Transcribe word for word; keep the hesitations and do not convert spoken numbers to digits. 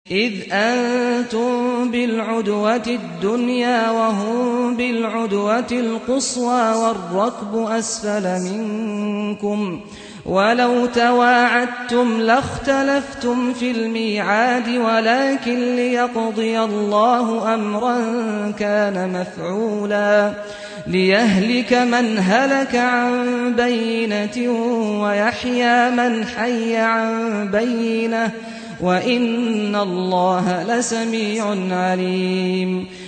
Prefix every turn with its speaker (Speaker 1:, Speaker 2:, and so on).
Speaker 1: إذ أنتم بالعدوة الدنيا وهم بالعدوة القصوى والركب أسفل منكم ولو تواعدتم لاختلفتم في الميعاد ولكن ليقضي الله أمرا كان مفعولا ليهلك من هلك عن بينة ويحيى من حي عن بينة وإن الله لسميع عليم.